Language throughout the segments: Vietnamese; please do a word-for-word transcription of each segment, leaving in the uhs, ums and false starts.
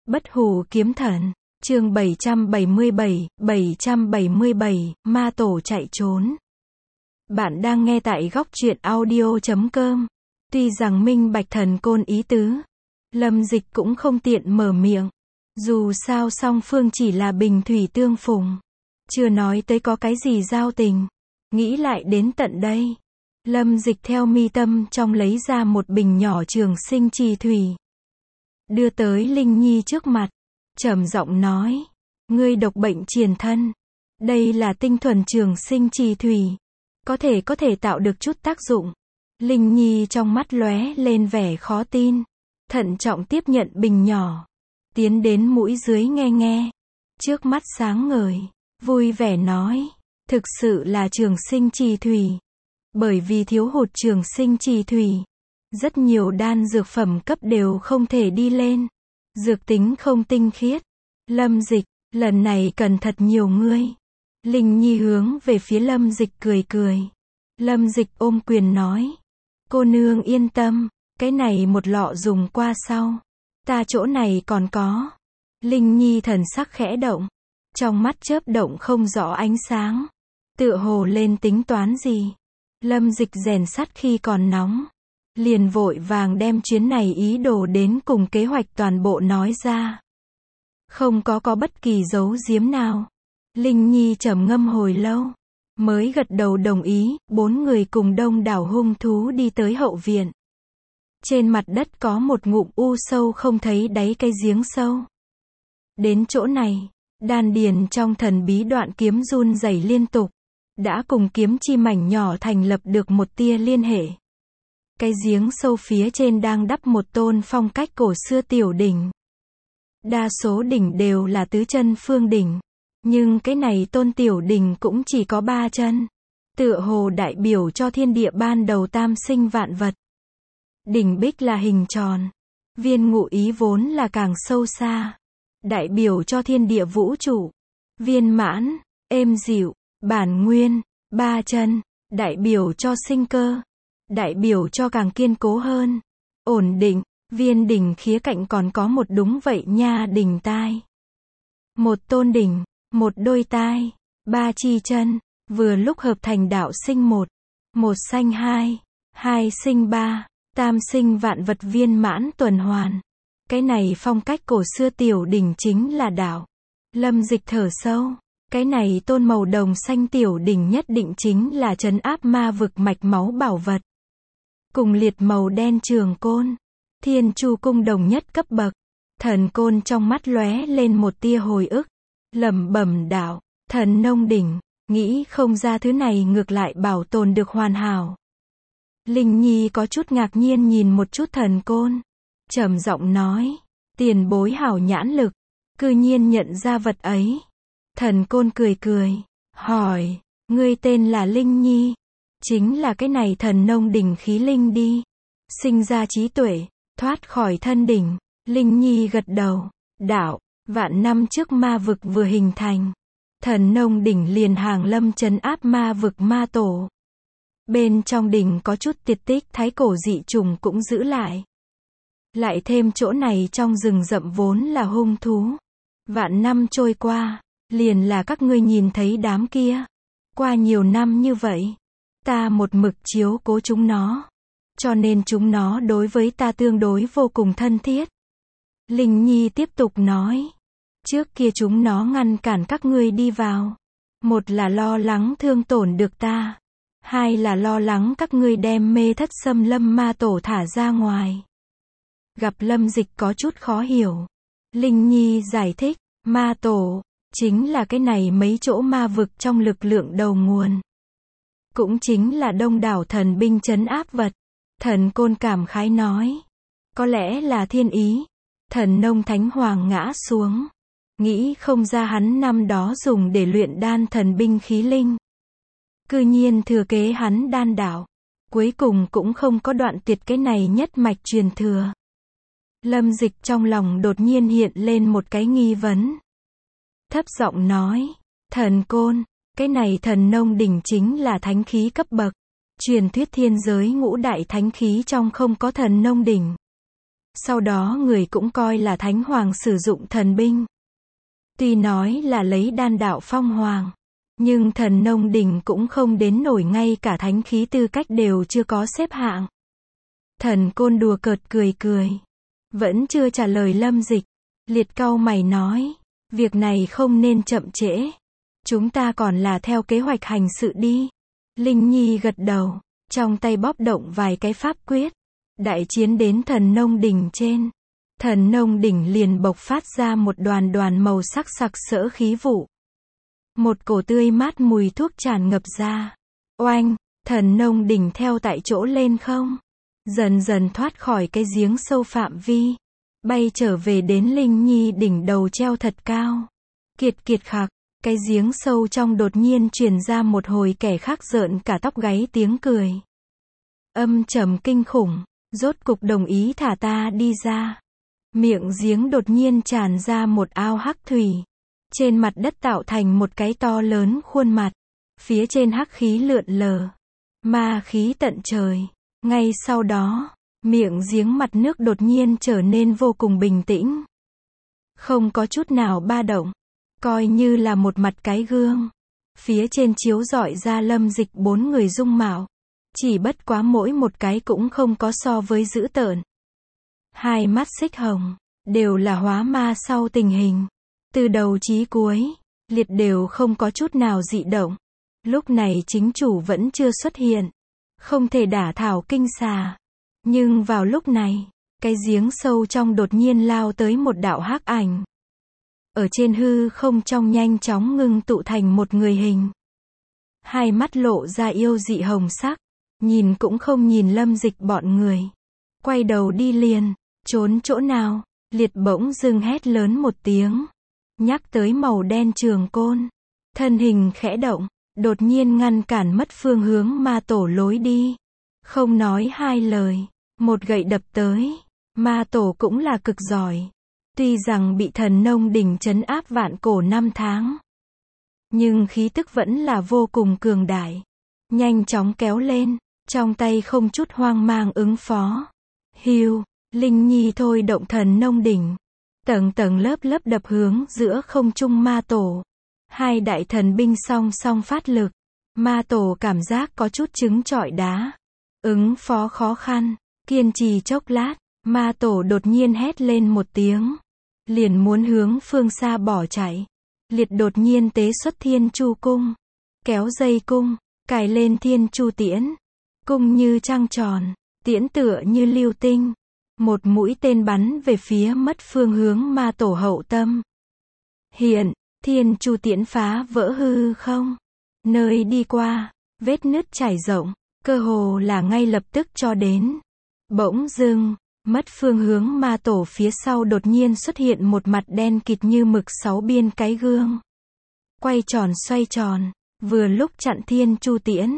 Bất hủ kiếm thần, chương bảy trăm bảy mươi bảy, bảy trăm bảy mươi bảy, ma tổ chạy trốn. Bạn đang nghe tại góc truyện audio chấm com. Tuy rằng minh bạch thần côn ý tứ, Lâm Dịch cũng không tiện mở miệng. Dù sao song phương chỉ là bình thủy tương phùng, chưa nói tới có cái gì giao tình. Nghĩ lại đến tận đây, Lâm Dịch theo mi tâm trong lấy ra một bình nhỏ trường sinh trì thủy, đưa tới Linh Nhi trước mặt, trầm giọng nói: ngươi độc bệnh triền thân, đây là tinh thuần trường sinh trì thủy, có thể có thể tạo được chút tác dụng. Linh Nhi trong mắt lóe lên vẻ khó tin, thận trọng tiếp nhận bình nhỏ, tiến đến mũi dưới nghe nghe, trước mắt sáng ngời, vui vẻ nói: thực sự là trường sinh trì thủy. Bởi vì thiếu hụt trường sinh trì thủy, rất nhiều đan dược phẩm cấp đều không thể đi lên, dược tính không tinh khiết. Lâm Dịch, lần này cần thật nhiều ngươi. Linh Nhi hướng về phía Lâm Dịch cười cười. Lâm Dịch ôm quyền nói: cô nương yên tâm, cái này một lọ dùng qua sau, ta chỗ này còn có. Linh Nhi thần sắc khẽ động, trong mắt chớp động không rõ ánh sáng, tựa hồ lên tính toán gì. Lâm Dịch rèn sắt khi còn nóng, liền vội vàng đem chuyến này ý đồ đến cùng kế hoạch toàn bộ nói ra. Không có có bất kỳ giấu giếm nào. Linh Nhi trầm ngâm hồi lâu, mới gật đầu đồng ý. Bốn người cùng đông đảo hung thú đi tới hậu viện. Trên mặt đất có một ngụm u sâu không thấy đáy cái giếng sâu. Đến chỗ này, đan điền trong thần bí đoạn kiếm run rẩy liên tục, đã cùng kiếm chi mảnh nhỏ thành lập được một tia liên hệ. Cái giếng sâu phía trên đang đắp một tôn phong cách cổ xưa tiểu đỉnh. Đa số đỉnh đều là tứ chân phương đỉnh, nhưng cái này tôn tiểu đỉnh cũng chỉ có ba chân, tựa hồ đại biểu cho thiên địa ban đầu tam sinh vạn vật. Đỉnh bích là hình tròn, viên ngụ ý vốn là càng sâu xa, đại biểu cho thiên địa vũ trụ. Viên mãn, êm dịu, bản nguyên, ba chân, đại biểu cho sinh cơ, đại biểu cho càng kiên cố hơn, ổn định. Viên đỉnh khía cạnh còn có một đúng vậy nha đỉnh tai. Một tôn đỉnh, một đôi tai, ba chi chân, vừa lúc hợp thành đạo sinh một, một sanh hai, hai sinh ba, tam sinh vạn vật viên mãn tuần hoàn. Cái này phong cách cổ xưa tiểu đỉnh chính là đạo. Lâm Dịch thở sâu, cái này tôn màu đồng xanh tiểu đỉnh nhất định chính là trấn áp ma vực mạch máu bảo vật. Cùng liệt màu đen trường côn, Thiên Chu cung đồng nhất cấp bậc. Thần côn trong mắt lóe lên một tia hồi ức, lẩm bẩm đạo: thần nông đỉnh, nghĩ không ra thứ này ngược lại bảo tồn được hoàn hảo. Linh Nhi có chút ngạc nhiên nhìn một chút thần côn, trầm giọng nói: tiền bối hảo nhãn lực, cư nhiên nhận ra vật ấy. Thần côn cười cười, hỏi: ngươi tên là Linh Nhi, chính là cái này thần nông đỉnh khí linh đi. Sinh ra trí tuệ, thoát khỏi thân đỉnh. Linh Nhi gật đầu, đạo: vạn năm trước ma vực vừa hình thành, thần nông đỉnh liền hàng lâm trấn áp ma vực ma tổ. Bên trong đỉnh có chút tiệt tích thái cổ dị trùng cũng giữ lại. Lại thêm chỗ này trong rừng rậm vốn là hung thú. Vạn năm trôi qua, liền là các ngươi nhìn thấy đám kia. Qua nhiều năm như vậy, ta một mực chiếu cố chúng nó, cho nên chúng nó đối với ta tương đối vô cùng thân thiết. Linh Nhi tiếp tục nói: trước kia chúng nó ngăn cản các ngươi đi vào, một là lo lắng thương tổn được ta, hai là lo lắng các ngươi đem mê thất xâm lâm ma tổ thả ra ngoài. Gặp Lâm Dịch có chút khó hiểu, Linh Nhi giải thích: ma tổ chính là cái này mấy chỗ ma vực trong lực lượng đầu nguồn, cũng chính là đông đảo thần binh trấn áp vật. Thần côn cảm khái nói: có lẽ là thiên ý. Thần nông thánh hoàng ngã xuống, nghĩ không ra hắn năm đó dùng để luyện đan thần binh khí linh, cư nhiên thừa kế hắn đan đạo, cuối cùng cũng không có đoạn tuyệt cái này nhất mạch truyền thừa. Lâm Dịch trong lòng đột nhiên hiện lên một cái nghi vấn, thấp giọng nói: thần côn, cái này thần nông đỉnh chính là thánh khí cấp bậc. Truyền thuyết thiên giới ngũ đại thánh khí trong không có thần nông đỉnh. Sau đó người cũng coi là Thánh Hoàng sử dụng thần binh. Tuy nói là lấy đan đạo phong hoàng, nhưng thần nông đỉnh cũng không đến nổi ngay cả thánh khí tư cách đều chưa có xếp hạng. Thần Côn đùa cợt cười cười. Vẫn chưa trả lời Lâm Dịch. Liệt cau mày nói. Việc này không nên chậm trễ. Chúng ta còn là theo kế hoạch hành sự đi. Linh Nhi gật đầu. Trong tay bóp động vài cái pháp quyết. Đại chiến đến thần nông đỉnh trên. Thần nông đỉnh liền bộc phát ra một đoàn đoàn màu sắc sặc sỡ khí vụ. Một cổ tươi mát mùi thuốc tràn ngập ra. Oanh, thần nông đỉnh theo tại chỗ lên không. Dần dần thoát khỏi cái giếng sâu phạm vi. Bay trở về đến Linh Nhi đỉnh đầu treo thật cao. Kiệt kiệt khạc, cái giếng sâu trong đột nhiên truyền ra một hồi kẻ khác rợn cả tóc gáy tiếng cười. Âm trầm kinh khủng, rốt cục đồng ý thả ta đi ra. Miệng giếng đột nhiên tràn ra một ao hắc thủy. Trên mặt đất tạo thành một cái to lớn khuôn mặt. Phía trên hắc khí lượn lờ. Ma khí tận trời. Ngay sau đó, miệng giếng mặt nước đột nhiên trở nên vô cùng bình tĩnh. Không có chút nào ba động. Coi như là một mặt cái gương. Phía trên chiếu rọi ra Lâm Dịch bốn người dung mạo. Chỉ bất quá mỗi một cái cũng không có so với dữ tợn. Hai mắt xích hồng, đều là hóa ma sau tình hình. Từ đầu chí cuối, liệt đều không có chút nào dị động. Lúc này chính chủ vẫn chưa xuất hiện. Không thể đả thảo kinh xà. Nhưng vào lúc này, cái giếng sâu trong đột nhiên lao tới một đạo hắc ảnh. Ở trên hư không trong nhanh chóng ngưng tụ thành một người hình. Hai mắt lộ ra yêu dị hồng sắc. Nhìn cũng không nhìn Lâm Dịch bọn người. Quay đầu đi liền. Trốn chỗ nào? Liệt bỗng dưng hét lớn một tiếng. Nhắc tới màu đen trường côn. Thân hình khẽ động. Đột nhiên ngăn cản mất phương hướng ma tổ lối đi. Không nói hai lời. Một gậy đập tới. Ma tổ cũng là cực giỏi. Tuy rằng bị thần nông đỉnh trấn áp vạn cổ năm tháng. Nhưng khí tức vẫn là vô cùng cường đại. Nhanh chóng kéo lên. Trong tay không chút hoang mang ứng phó. Hiu. Linh Nhi thôi động thần nông đỉnh. Tầng tầng lớp lớp đập hướng giữa không trung ma tổ. Hai đại thần binh song song phát lực. Ma tổ cảm giác có chút trứng trọi đá. Ứng phó khó khăn. Kiên trì chốc lát. Ma tổ đột nhiên hét lên một tiếng. Liền muốn hướng phương xa bỏ chạy. Liệt đột nhiên tế xuất thiên chu cung. Kéo dây cung. Cài lên thiên chu tiễn. Cung như trăng tròn. Tiễn tựa như lưu tinh. Một mũi tên bắn về phía mất phương hướng ma tổ hậu tâm. Hiện, thiên chu tiễn phá vỡ hư không. Nơi đi qua, vết nứt trải rộng, cơ hồ là ngay lập tức cho đến. Bỗng dưng, mất phương hướng ma tổ phía sau đột nhiên xuất hiện một mặt đen kịt như mực sáu biên cái gương. Quay tròn xoay tròn, vừa lúc chặn thiên chu tiễn.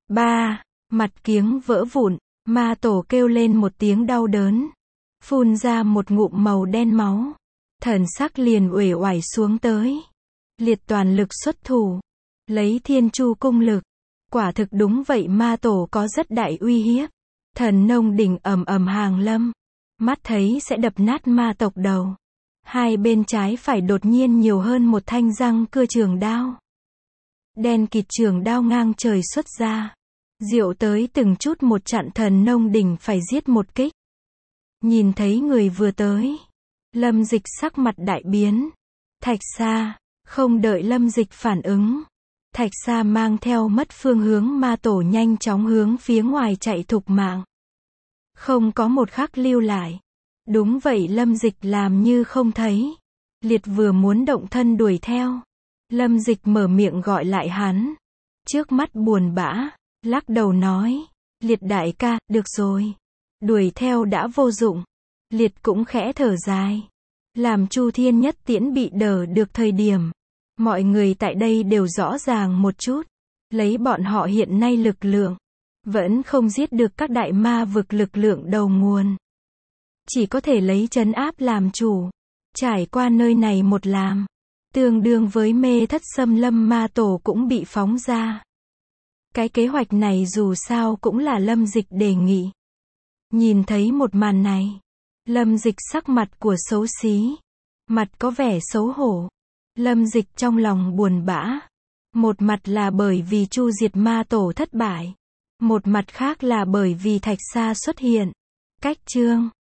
Ba, mặt kiếng vỡ vụn. Ma tổ kêu lên một tiếng đau đớn. Phun ra một ngụm màu đen máu. Thần sắc liền uể oải xuống tới. Liệt toàn lực xuất thủ. Lấy thiên chu cung lực. Quả thực đúng vậy ma tổ có rất đại uy hiếp. Thần nông đỉnh ầm ầm hàng lâm. Mắt thấy sẽ đập nát ma tộc đầu. Hai bên trái phải đột nhiên nhiều hơn một thanh răng cưa trường đao. Đen kịt trường đao ngang trời xuất ra. Diệu tới từng chút một chặn thần nông đỉnh phải giết một kích. Nhìn thấy người vừa tới. Lâm Dịch sắc mặt đại biến. Thạch Sa, không đợi Lâm Dịch phản ứng. Thạch Sa mang theo mất phương hướng ma tổ nhanh chóng hướng phía ngoài chạy thục mạng. Không có một khắc lưu lại. Đúng vậy Lâm Dịch làm như không thấy. Liệt vừa muốn động thân đuổi theo. Lâm Dịch mở miệng gọi lại hắn. Trước mắt buồn bã. Lắc đầu nói, Liệt đại ca, được rồi. Đuổi theo đã vô dụng. Liệt cũng khẽ thở dài. Làm Chu Thiên Nhất Tiễn bị đờ được thời điểm. Mọi người tại đây đều rõ ràng một chút. Lấy bọn họ hiện nay lực lượng. Vẫn không giết được các đại ma vực lực lượng đầu nguồn. Chỉ có thể lấy trấn áp làm chủ. Trải qua nơi này một làm. Tương đương với mê thất xâm lâm ma tổ cũng bị phóng ra. Cái kế hoạch này dù sao cũng là Lâm Dịch đề nghị. Nhìn thấy một màn này. Lâm Dịch sắc mặt của xấu xí. Mặt có vẻ xấu hổ. Lâm Dịch trong lòng buồn bã. Một mặt là bởi vì Chu diệt ma tổ thất bại. Một mặt khác là bởi vì Thạch Sa xuất hiện. Cách chương